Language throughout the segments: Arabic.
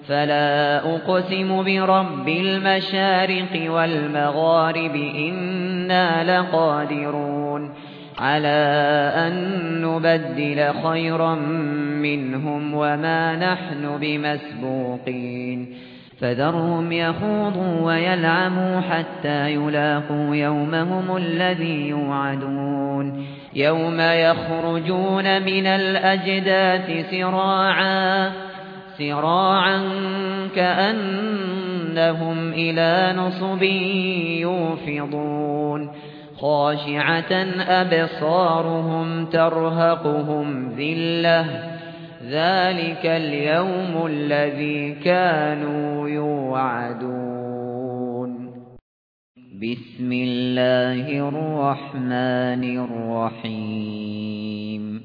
فلا أقسم برب المشارق والمغارب إنا لقادرون على أن نبدل خيرا منهم وما نحن بمسبوقين فذرهم يخوضوا ويلعبوا حتى يلاقوا يومهم الذي يوعدون يوم يخرجون من الأجداث سراعا كأنهم إلى نصب يوفضون خاشعة أبصارهم ترهقهم ذلة ذلك اليوم الذي كانوا يوعدون بسم الله الرحمن الرحيم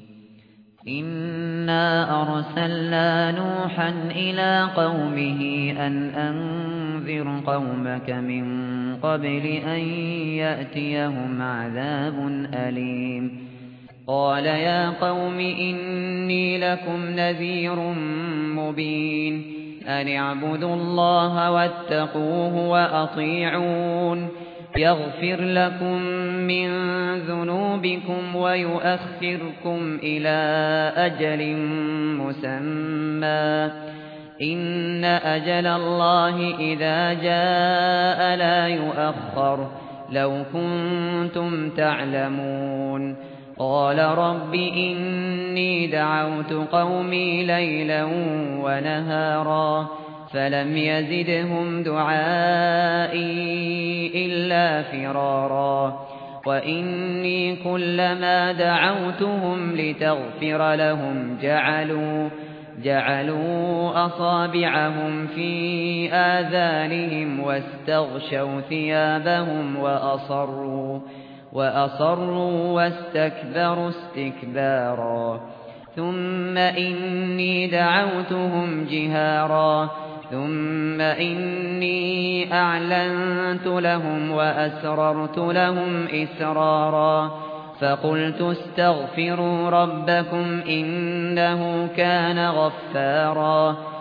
إنا أرسلنا نوحا إلى قومه أن أنذر قومك من قبل أن يأتيهم عذاب أليم قال يا قوم إني لكم نذير مبين أن اعبدوا الله واتقوه وأطيعون يغفر لكم من ذنوبكم ويؤخركم إلى أجل مسمى إن أجل الله إذا جاء لا يؤخر لو كنتم تعلمون قال رب إني دعوت قومي ليلا ونهارا فلم يزدهم دعائي إلا فرارا وإني كلما دعوتهم لتغفر لهم جعلوا أصابعهم في آذانهم واستغشوا ثيابهم وأصروا واستكبروا استكبارا ثم إني دعوتهم جهارا ثم إني أعلنت لهم وأسررت لهم إسرارا فقلت استغفروا ربكم إنه كان غفارا